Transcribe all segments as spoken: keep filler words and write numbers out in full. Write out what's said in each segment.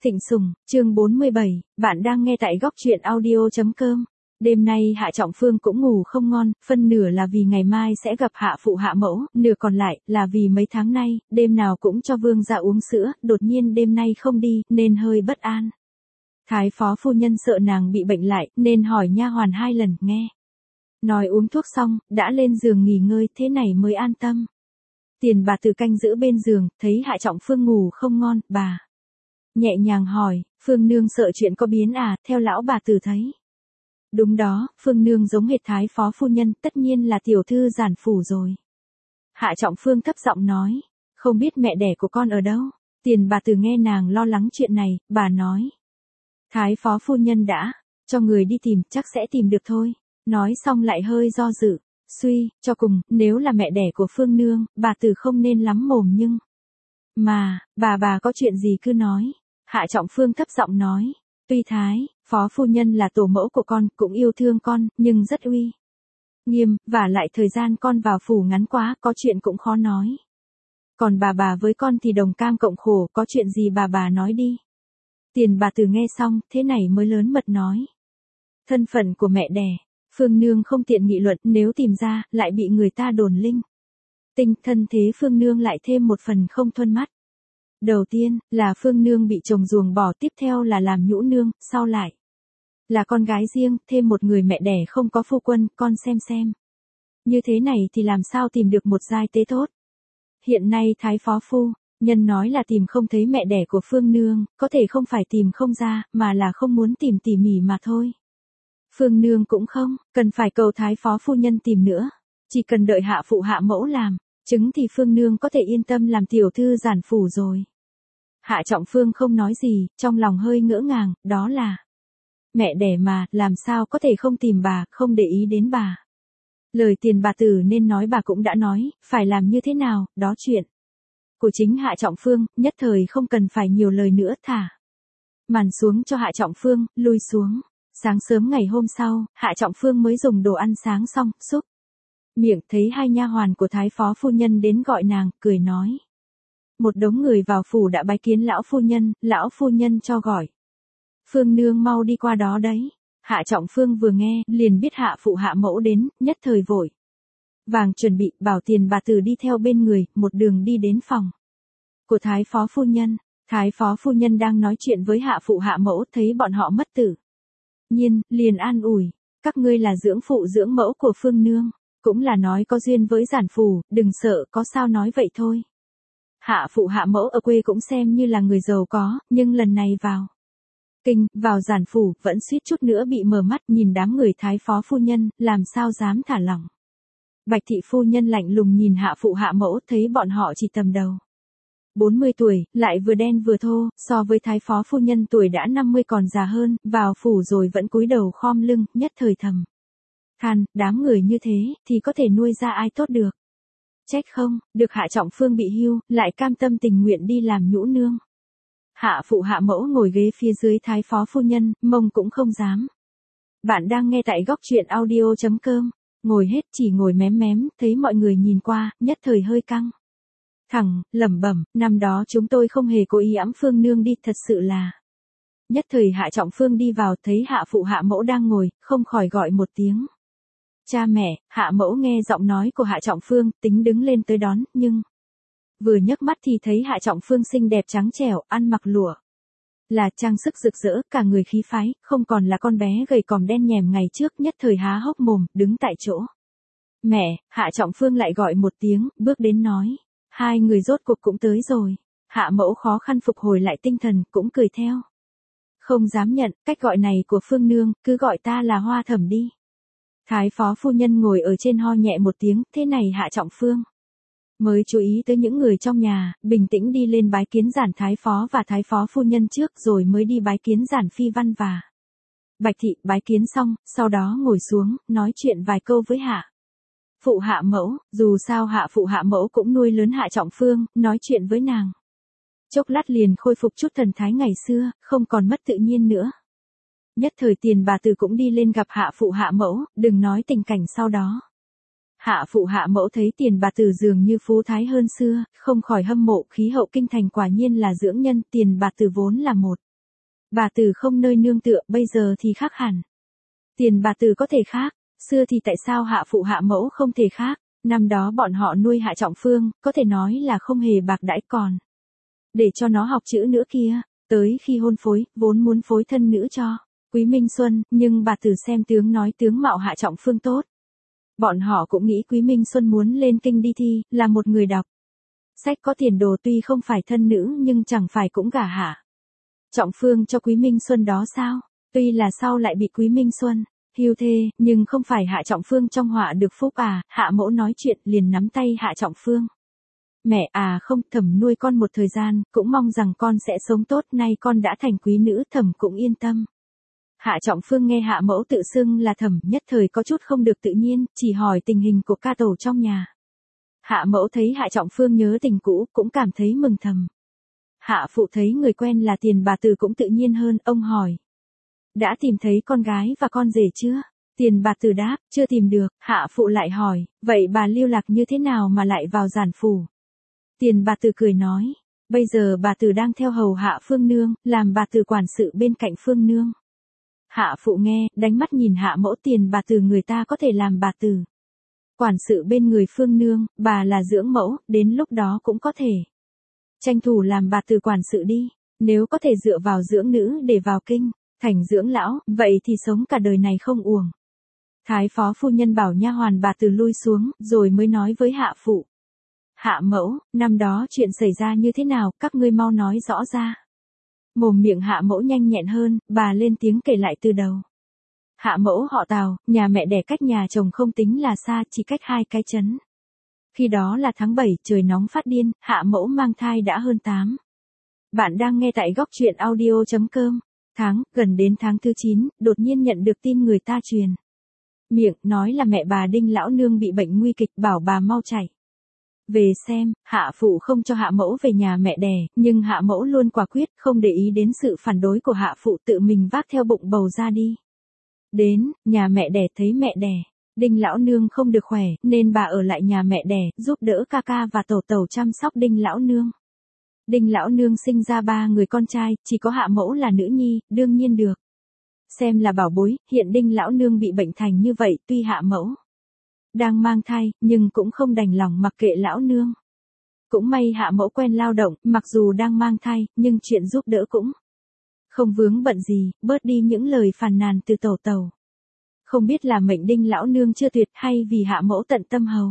Thịnh Sùng, chương bốn mươi bảy, bạn đang nghe tại góc truyện audio chấm com. Đêm nay Hạ Trọng Phương cũng ngủ không ngon, phân nửa là vì ngày mai sẽ gặp Hạ Phụ Hạ Mẫu, nửa còn lại là vì mấy tháng nay, đêm nào cũng cho Vương gia uống sữa, đột nhiên đêm nay không đi, nên hơi bất an. Thái phó phu nhân sợ nàng bị bệnh lại, nên hỏi nha hoàn hai lần, nghe. Nói uống thuốc xong, đã lên giường nghỉ ngơi, thế này mới an tâm. Tiền bà từ canh giữ bên giường, thấy Hạ Trọng Phương ngủ không ngon, bà nhẹ nhàng hỏi, Phương Nương sợ chuyện có biến à, theo lão bà tử thấy. Đúng đó, Phương Nương giống hệt Thái phó phu nhân, tất nhiên là tiểu thư giản phủ rồi. Hạ Trọng Phương thấp giọng nói, không biết mẹ đẻ của con ở đâu. Tiền bà tử nghe nàng lo lắng chuyện này, bà nói. Thái phó phu nhân đã cho người đi tìm, chắc sẽ tìm được thôi. Nói xong lại hơi do dự, suy, cho cùng, nếu là mẹ đẻ của Phương Nương, bà tử không nên lắm mồm nhưng. Mà, bà bà có chuyện gì cứ nói. Hạ Trọng Phương thấp giọng nói, tuy Thái phó phu nhân là tổ mẫu của con, cũng yêu thương con, nhưng rất uy nghiêm, và lại thời gian con vào phủ ngắn quá, có chuyện cũng khó nói. Còn bà bà với con thì đồng cam cộng khổ, có chuyện gì bà bà nói đi. Tiền bà tử nghe xong, thế này mới lớn mật nói. Thân phận của mẹ đẻ, Phương Nương không tiện nghị luận, nếu tìm ra, lại bị người ta đồn linh tinh, thân thế Phương Nương lại thêm một phần không thuận mắt. Đầu tiên, là Phương Nương bị chồng ruồng bỏ, tiếp theo là làm nhũ nương, sau lại là con gái riêng, thêm một người mẹ đẻ không có phu quân, con xem xem. Như thế này thì làm sao tìm được một giai tế tốt. Hiện nay Thái phó phu nhân nói là tìm không thấy mẹ đẻ của Phương Nương, có thể không phải tìm không ra, mà là không muốn tìm tỉ mỉ mà thôi. Phương Nương cũng không cần phải cầu Thái phó phu nhân tìm nữa, chỉ cần đợi Hạ Phụ Hạ Mẫu làm chứng thì Phương Nương có thể yên tâm làm tiểu thư giản phủ rồi. Hạ Trọng Phương không nói gì, trong lòng hơi ngỡ ngàng, đó là mẹ đẻ mà, làm sao có thể không tìm bà, không để ý đến bà. Lời tiền bà tử nên nói bà cũng đã nói, phải làm như thế nào, đó chuyện của chính Hạ Trọng Phương, nhất thời không cần phải nhiều lời nữa, thả màn xuống cho Hạ Trọng Phương, lui xuống. Sáng sớm ngày hôm sau, Hạ Trọng Phương mới dùng đồ ăn sáng xong, xúc miệng, thấy hai nha hoàn của Thái phó phu nhân đến gọi nàng, cười nói. Một đống người vào phủ đã bái kiến lão phu nhân, lão phu nhân cho gọi. Phương Nương mau đi qua đó đấy. Hạ Trọng Phương vừa nghe, liền biết Hạ Phụ Hạ Mẫu đến, nhất thời vội vàng chuẩn bị, bảo tiền bà tử đi theo bên người, một đường đi đến phòng của Thái phó phu nhân. Thái phó phu nhân đang nói chuyện với Hạ Phụ Hạ Mẫu, thấy bọn họ mất tự nhiên, liền an ủi, các ngươi là dưỡng phụ dưỡng mẫu của Phương Nương, cũng là nói có duyên với giản phủ, đừng sợ, có sao nói vậy thôi. Hạ Phụ Hạ Mẫu ở quê cũng xem như là người giàu có, nhưng lần này vào kinh, vào giản phủ, vẫn suýt chút nữa bị mờ mắt, nhìn đám người Thái phó phu nhân, làm sao dám thả lỏng. Bạch thị phu nhân lạnh lùng nhìn Hạ Phụ Hạ Mẫu, thấy bọn họ chỉ tầm đầu bốn mươi tuổi, lại vừa đen vừa thô, so với Thái phó phu nhân tuổi đã năm mươi còn già hơn, vào phủ rồi vẫn cúi đầu khom lưng, nhất thời thầm than, đám người như thế, thì có thể nuôi ra ai tốt được. Trách không, được Hạ Trọng Phương bị hưu, lại cam tâm tình nguyện đi làm nhũ nương. Hạ Phụ Hạ Mẫu ngồi ghế phía dưới Thái phó phu nhân, mông cũng không dám. Bạn đang nghe tại góc truyện audio chấm com, ngồi hết chỉ ngồi mém mém, thấy mọi người nhìn qua, nhất thời hơi căng thẳng, lẩm bẩm, năm đó chúng tôi không hề cố ý ẵm Phương Nương đi, thật sự là. Nhất thời Hạ Trọng Phương đi vào, thấy Hạ Phụ Hạ Mẫu đang ngồi, không khỏi gọi một tiếng. Cha mẹ. Hạ Mẫu nghe giọng nói của Hạ Trọng Phương, tính đứng lên tới đón, nhưng vừa nhấc mắt thì thấy Hạ Trọng Phương xinh đẹp trắng trẻo, ăn mặc lụa là trang sức rực rỡ, cả người khí phái, không còn là con bé gầy còm đen nhèm ngày trước, nhất thời há hốc mồm, đứng tại chỗ. Mẹ. Hạ Trọng Phương lại gọi một tiếng, bước đến nói. Hai người rốt cuộc cũng tới rồi. Hạ Mẫu khó khăn phục hồi lại tinh thần, cũng cười theo. Không dám nhận, cách gọi này của Phương Nương, cứ gọi ta là Hoa Thẩm đi. Thái phó phu nhân ngồi ở trên ho nhẹ một tiếng, thế này Hạ Trọng Phương mới chú ý tới những người trong nhà, bình tĩnh đi lên bái kiến giản thái phó và thái phó phu nhân trước, rồi mới đi bái kiến giản phi văn và Bạch thị. Bái kiến xong, sau đó ngồi xuống, nói chuyện vài câu với Hạ Phụ Hạ Mẫu, dù sao Hạ Phụ Hạ Mẫu cũng nuôi lớn Hạ Trọng Phương, nói chuyện với nàng chốc lát liền khôi phục chút thần thái ngày xưa, không còn mất tự nhiên nữa. Nhất thời tiền bà tử cũng đi lên gặp Hạ Phụ Hạ Mẫu, đừng nói tình cảnh sau đó. Hạ Phụ Hạ Mẫu thấy tiền bà tử dường như phú thái hơn xưa, không khỏi hâm mộ, khí hậu kinh thành quả nhiên là dưỡng nhân, tiền bà tử vốn là một Bà Từ không nơi nương tựa, bây giờ thì khác hẳn. Tiền bà Từ có thể khác, xưa thì tại sao hạ phụ hạ mẫu không thể khác, năm đó bọn họ nuôi Hạ Trọng Phương, có thể nói là không hề bạc đãi còn. Để cho nó học chữ nữa kia, tới khi hôn phối, vốn muốn phối thân nữ cho Quý Minh Xuân, nhưng bà Từ xem tướng nói tướng mạo Hạ Trọng Phương tốt. Bọn họ cũng nghĩ Quý Minh Xuân muốn lên kinh đi thi, là một người đọc sách có tiền đồ, tuy không phải thân nữ nhưng chẳng phải cũng gả Hạ Trọng Phương cho Quý Minh Xuân đó sao, tuy là sau lại bị Quý Minh Xuân hưu thê, nhưng không phải Hạ Trọng Phương trong họa được phúc à. Hạ mẫu nói chuyện liền nắm tay Hạ Trọng Phương. Mẹ à không, Thẩm nuôi con một thời gian, cũng mong rằng con sẽ sống tốt, nay con đã thành quý nữ, Thẩm cũng yên tâm. Hạ Trọng Phương nghe hạ mẫu tự xưng là Thẩm, nhất thời có chút không được tự nhiên, chỉ hỏi tình hình của ca tổ trong nhà. Hạ mẫu thấy Hạ Trọng Phương nhớ tình cũ, cũng cảm thấy mừng thầm. Hạ phụ thấy người quen là Tiền bà Từ cũng tự nhiên hơn, ông hỏi. Đã tìm thấy con gái và con rể chưa? Tiền bà Từ đáp, chưa tìm được. Hạ phụ lại hỏi, vậy bà lưu lạc như thế nào mà lại vào giản phủ? Tiền bà Từ cười nói, bây giờ bà Từ đang theo hầu hạ Phương Nương, làm bà Từ quản sự bên cạnh Phương Nương. Hạ phụ nghe, đánh mắt nhìn hạ mẫu. Tiền bà Từ người ta có thể làm bà Từ quản sự bên người Phương Nương, bà là dưỡng mẫu, đến lúc đó cũng có thể tranh thủ làm bà Từ quản sự đi, nếu có thể dựa vào dưỡng nữ để vào kinh thành dưỡng lão, vậy thì sống cả đời này không uổng. Thái phó phu nhân bảo nha hoàn bà Từ lui xuống, rồi mới nói với hạ phụ. Hạ mẫu, năm đó chuyện xảy ra như thế nào, các ngươi mau nói rõ ra. Mồm miệng hạ mẫu nhanh nhẹn hơn, bà lên tiếng kể lại từ đầu. Hạ mẫu họ Tào, nhà mẹ đẻ cách nhà chồng không tính là xa, chỉ cách hai cái trấn. Khi đó là tháng bảy, trời nóng phát điên, hạ mẫu mang thai đã hơn tám. Bạn đang nghe tại góc truyện audio chấm com. Tháng, gần đến tháng thứ chín, đột nhiên nhận được tin người ta truyền miệng, nói là mẹ bà Đinh lão nương bị bệnh nguy kịch, bảo bà mau chạy về xem. Hạ phụ không cho hạ mẫu về nhà mẹ đẻ, nhưng hạ mẫu luôn quả quyết, không để ý đến sự phản đối của hạ phụ, tự mình vác theo bụng bầu ra đi. Đến nhà mẹ đẻ, thấy mẹ đẻ Đinh lão nương không được khỏe, nên bà ở lại nhà mẹ đẻ, giúp đỡ ca ca và tẩu tẩu chăm sóc Đinh lão nương. Đinh lão nương sinh ra ba người con trai, chỉ có hạ mẫu là nữ nhi, đương nhiên được xem là bảo bối. Hiện Đinh lão nương bị bệnh thành như vậy, tuy hạ mẫu đang mang thai, nhưng cũng không đành lòng mặc kệ lão nương. Cũng may hạ mẫu quen lao động, mặc dù đang mang thai, nhưng chuyện giúp đỡ cũng không vướng bận gì, bớt đi những lời phàn nàn từ tẩu tẩu. Không biết là mệnh Đinh lão nương chưa tuyệt, hay vì hạ mẫu tận tâm hầu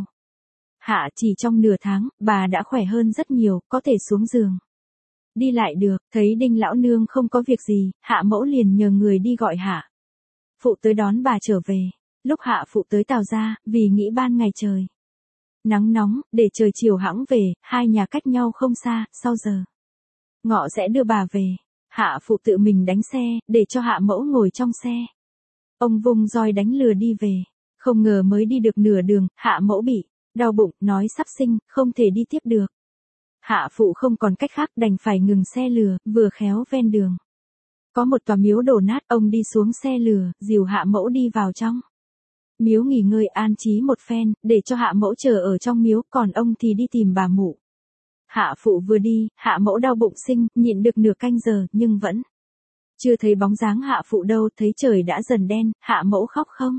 hạ, chỉ trong nửa tháng, bà đã khỏe hơn rất nhiều, có thể xuống giường đi lại được. Thấy Đinh lão nương không có việc gì, hạ mẫu liền nhờ người đi gọi hạ phụ tới đón bà trở về. Lúc hạ phụ tới Tào gia, vì nghĩ ban ngày trời nắng nóng, để trời chiều hãng về, hai nhà cách nhau không xa, sau giờ ngọ sẽ đưa bà về. Hạ phụ tự mình đánh xe, để cho hạ mẫu ngồi trong xe. Ông vung roi đánh lừa đi về. Không ngờ mới đi được nửa đường, hạ mẫu bị đau bụng, nói sắp sinh, không thể đi tiếp được. Hạ phụ không còn cách khác, đành phải ngừng xe lừa, vừa khéo ven đường có một tòa miếu đổ nát, ông đi xuống xe lừa, dìu hạ mẫu đi vào trong miếu nghỉ ngơi an trí một phen, để cho hạ mẫu chờ ở trong miếu, còn ông thì đi tìm bà mụ. Hạ phụ vừa đi, hạ mẫu đau bụng sinh, nhịn được nửa canh giờ, nhưng vẫn chưa thấy bóng dáng hạ phụ đâu. Thấy trời đã dần đen, hạ mẫu khóc không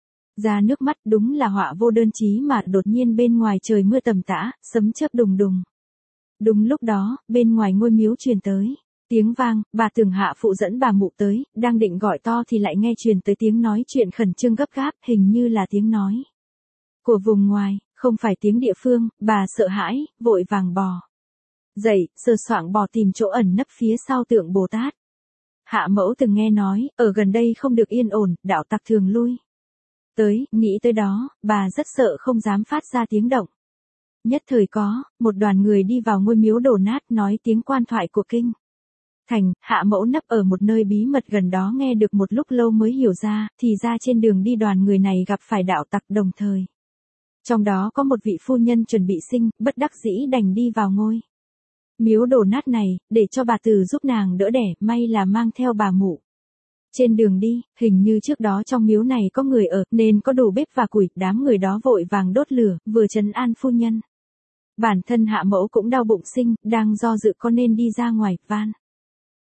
ra nước mắt, đúng là họa vô đơn chí mà. Đột nhiên bên ngoài trời mưa tầm tã, sấm chớp đùng đùng. Đúng lúc đó, bên ngoài ngôi miếu truyền tới tiếng vang. Bà tưởng hạ phụ dẫn bà mụ tới, đang định gọi to thì lại nghe truyền tới tiếng nói chuyện khẩn trương gấp gáp, hình như là tiếng nói của vùng ngoài, không phải tiếng địa phương. Bà sợ hãi, vội vàng bò dậy, sờ soạng bò tìm chỗ ẩn nấp phía sau tượng Bồ Tát. Hạ mẫu từng nghe nói, ở gần đây không được yên ổn, đạo tặc thường lui tới, nghĩ tới đó, bà rất sợ không dám phát ra tiếng động. Nhất thời có một đoàn người đi vào ngôi miếu đổ nát, nói tiếng quan thoại của kinh thành. Hạ mẫu nấp ở một nơi bí mật gần đó, nghe được một lúc lâu mới hiểu ra, thì ra trên đường đi đoàn người này gặp phải đạo tặc đồng thời. Trong đó có một vị phu nhân chuẩn bị sinh, bất đắc dĩ đành đi vào ngôi miếu đổ nát này, để cho bà Từ giúp nàng đỡ đẻ, may là mang theo bà mụ. Trên đường đi, hình như trước đó trong miếu này có người ở, nên có đủ bếp và củi, đám người đó vội vàng đốt lửa, vừa trấn an phu nhân. Bản thân hạ mẫu cũng đau bụng sinh, đang do dự có nên đi ra ngoài, van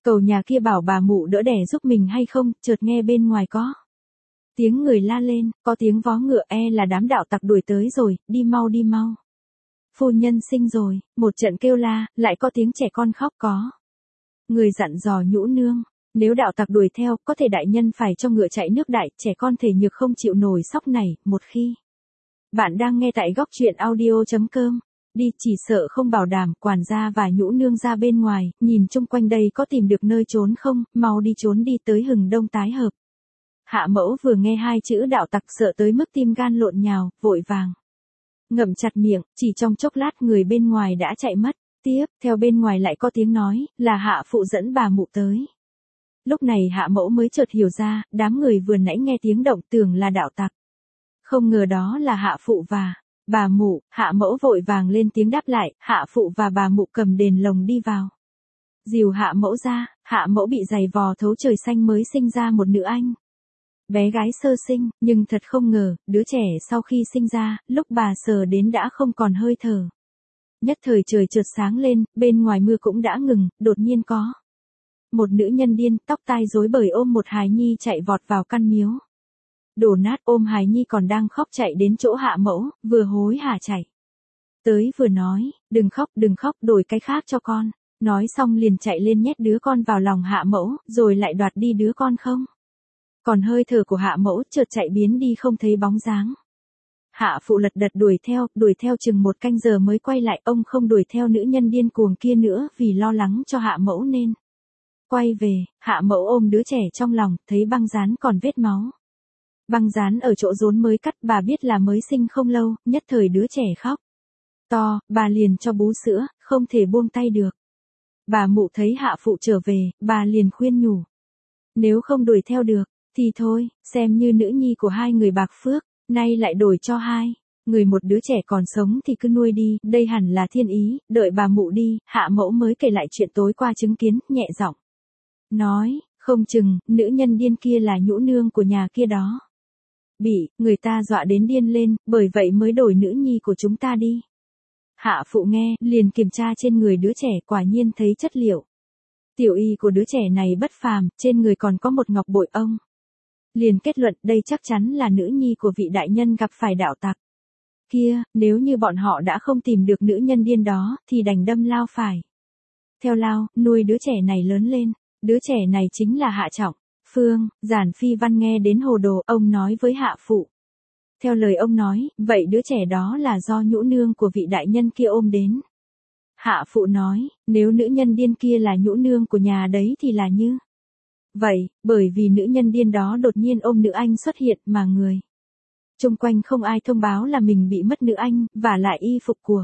Cầu nhà kia bảo bà mụ đỡ đẻ giúp mình hay không, chợt nghe bên ngoài có tiếng người la lên, có tiếng vó ngựa, e là đám đạo tặc đuổi tới rồi, đi mau đi mau. Phu nhân sinh rồi, một trận kêu la, lại có tiếng trẻ con khóc có. Người dặn dò Nhũ Nương, nếu đạo tặc đuổi theo, có thể đại nhân phải cho ngựa chạy nước đại, trẻ con thể nhược không chịu nổi sóc này, một khi. Bạn đang nghe tại góc truyện audio.com. Đi, chỉ sợ không bảo đảm, quản gia và Nhũ Nương ra bên ngoài, nhìn chung quanh đây có tìm được nơi trốn không, mau đi trốn đi tới Hừng Đông tái hợp. Hạ mẫu vừa nghe hai chữ đạo tặc sợ tới mức tim gan lộn nhào, vội vàng. Ngậm chặt miệng, chỉ trong chốc lát người bên ngoài đã chạy mất. Tiếp, theo bên ngoài lại có tiếng nói, là hạ phụ dẫn bà mụ tới. Lúc này hạ mẫu mới chợt hiểu ra, đám người vừa nãy nghe tiếng động tưởng là đạo tặc. Không ngờ đó là hạ phụ và bà mụ, hạ mẫu vội vàng lên tiếng đáp lại, hạ phụ và bà mụ cầm đèn lồng đi vào. Dìu hạ mẫu ra, hạ mẫu bị giày vò thấu trời xanh mới sinh ra một nữ anh. Bé gái sơ sinh, nhưng thật không ngờ, đứa trẻ sau khi sinh ra, lúc bà sờ đến đã không còn hơi thở. Nhất thời trời chợt sáng lên, bên ngoài mưa cũng đã ngừng, đột nhiên có một nữ nhân điên, tóc tai rối bời ôm một hài nhi chạy vọt vào căn miếu. Đổ nát ôm hài nhi còn đang khóc chạy đến chỗ hạ mẫu, vừa hối hả chạy tới vừa nói, đừng khóc đừng khóc đổi cái khác cho con. Nói xong liền chạy lên nhét đứa con vào lòng hạ mẫu, rồi lại đoạt đi đứa con không. Còn hơi thở của hạ mẫu chợt chạy biến đi không thấy bóng dáng. Hạ phụ lật đật đuổi theo, đuổi theo chừng một canh giờ mới quay lại, ông không đuổi theo nữ nhân điên cuồng kia nữa vì lo lắng cho hạ mẫu nên. Quay về, hạ mẫu ôm đứa trẻ trong lòng, thấy băng dán còn vết máu. Băng dán ở chỗ rốn mới cắt, bà biết là mới sinh không lâu, nhất thời đứa trẻ khóc to, bà liền cho bú sữa, không thể buông tay được. Bà mụ thấy hạ phụ trở về, bà liền khuyên nhủ. Nếu không đuổi theo được, thì thôi, xem như nữ nhi của hai người bạc phước, nay lại đổi cho hai người một đứa trẻ còn sống thì cứ nuôi đi, đây hẳn là thiên ý, đợi bà mụ đi, hạ mẫu mới kể lại chuyện tối qua chứng kiến, nhẹ giọng nói, không chừng, nữ nhân điên kia là Nhũ Nương của nhà kia đó. Bị, người ta dọa đến điên lên, bởi vậy mới đổi nữ nhi của chúng ta đi. Hạ phụ nghe, liền kiểm tra trên người đứa trẻ, quả nhiên thấy chất liệu tiểu y của đứa trẻ này bất phàm, trên người còn có một ngọc bội. Ông liền kết luận đây chắc chắn là nữ nhi của vị đại nhân gặp phải đạo tặc kia, nếu như bọn họ đã không tìm được nữ nhân điên đó, thì đành đâm lao phải theo lao, nuôi đứa trẻ này lớn lên. Đứa trẻ này chính là Hạ Trọng Phương. Giản Phi Văn nghe đến hồ đồ, ông nói với hạ phụ. Theo lời ông nói, vậy đứa trẻ đó là do Nhũ Nương của vị đại nhân kia ôm đến. Hạ phụ nói, nếu nữ nhân điên kia là Nhũ Nương của nhà đấy thì là như vậy, bởi vì nữ nhân điên đó đột nhiên ôm nữ anh xuất hiện mà người chung quanh không ai thông báo là mình bị mất nữ anh, và lại y phục của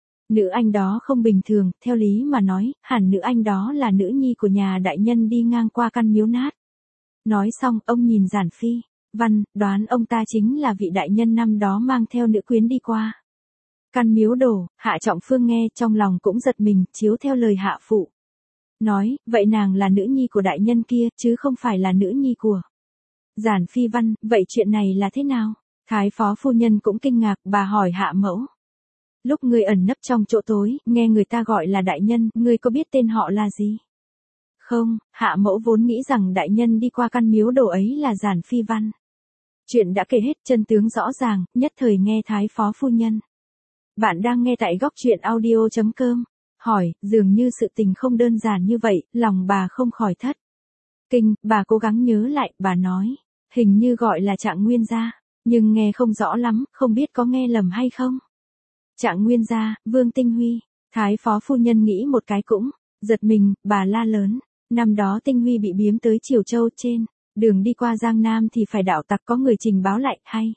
nữ anh đó không bình thường, theo lý mà nói, hẳn nữ anh đó là nữ nhi của nhà đại nhân đi ngang qua căn miếu nát. Nói xong, ông nhìn Giản Phi Văn, đoán ông ta chính là vị đại nhân năm đó mang theo nữ quyến đi qua căn miếu đổ. Hạ Trọng Phương nghe trong lòng cũng giật mình, chiếu theo lời hạ phụ nói, vậy nàng là nữ nhi của đại nhân kia, chứ không phải là nữ nhi của Giản Phi Văn. Vậy chuyện này là thế nào? Thái phó phu nhân cũng kinh ngạc, bà hỏi hạ mẫu. Lúc ngươi ẩn nấp trong chỗ tối, nghe người ta gọi là đại nhân, ngươi có biết tên họ là gì? Không, hạ mẫu vốn nghĩ rằng đại nhân đi qua căn miếu đồ ấy là Giản Phi Văn. Chuyện đã kể hết, chân tướng rõ ràng, nhất thời nghe thái phó phu nhân. Bạn đang nghe tại góc truyện audio.com. Hỏi, dường như sự tình không đơn giản như vậy, lòng bà không khỏi thất kinh. Bà cố gắng nhớ lại, bà nói, hình như gọi là Trạng Nguyên gia, nhưng nghe không rõ lắm, không biết có nghe lầm hay không. Trạng Nguyên gia, Vương Tinh Huy. Thái phó phu nhân nghĩ một cái cũng giật mình, bà la lớn, năm đó Tinh Huy bị biếm tới Triều Châu, trên đường đi qua Giang Nam thì phải đạo tặc có người trình báo lại, hay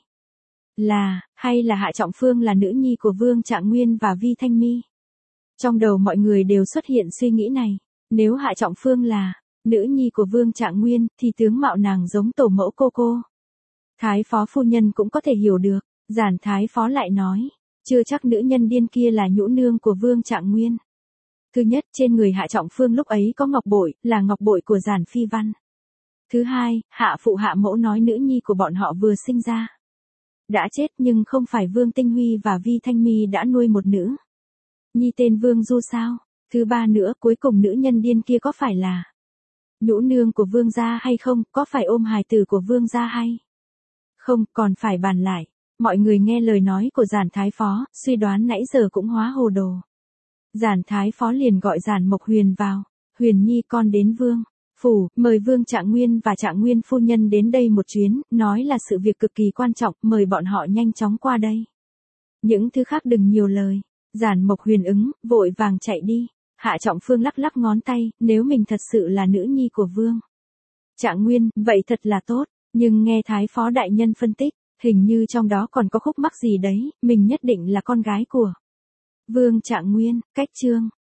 là, hay là Hạ Trọng Phương là nữ nhi của Vương Trạng Nguyên và Vi Thanh Mi. Trong đầu mọi người đều xuất hiện suy nghĩ này, nếu Hạ Trọng Phương là nữ nhi của Vương Trạng Nguyên, thì tướng mạo nàng giống tổ mẫu cô cô. Thái phó phu nhân cũng có thể hiểu được, Giản thái phó lại nói, chưa chắc nữ nhân điên kia là Nhũ Nương của Vương Trạng Nguyên. Thứ nhất, trên người Hạ Trọng Phương lúc ấy có ngọc bội, là ngọc bội của Giản Phi Văn. Thứ hai, hạ phụ hạ mẫu nói nữ nhi của bọn họ vừa sinh ra đã chết, nhưng không phải Vương Tinh Huy và Vi Thanh Mi đã nuôi một nữ nhi tên Vương Du sao? Thứ ba nữa, cuối cùng nữ nhân điên kia có phải là Nhũ nương của vương gia hay không, có phải ôm hài tử của vương gia hay không, còn phải bàn lại. Mọi người nghe lời nói của Giản Thái Phó, suy đoán nãy giờ cũng hóa hồ đồ. Giản Thái Phó liền gọi Giản Mộc Huyền vào. Huyền nhi con đến vương phủ, mời vương Trạng Nguyên và Trạng Nguyên phu nhân đến đây một chuyến, nói là sự việc cực kỳ quan trọng, mời bọn họ nhanh chóng qua đây. Những thứ khác đừng nhiều lời. Giản Mộc Huyền ứng, vội vàng chạy đi. Hạ Trọng Phương lắc lắc ngón tay, nếu mình thật sự là nữ nhi của vương Trạng Nguyên, vậy thật là tốt, nhưng nghe Thái Phó đại nhân phân tích, hình như trong đó còn có khúc mắc gì đấy, mình nhất định là con gái của vương Trạng Nguyên. Cách chương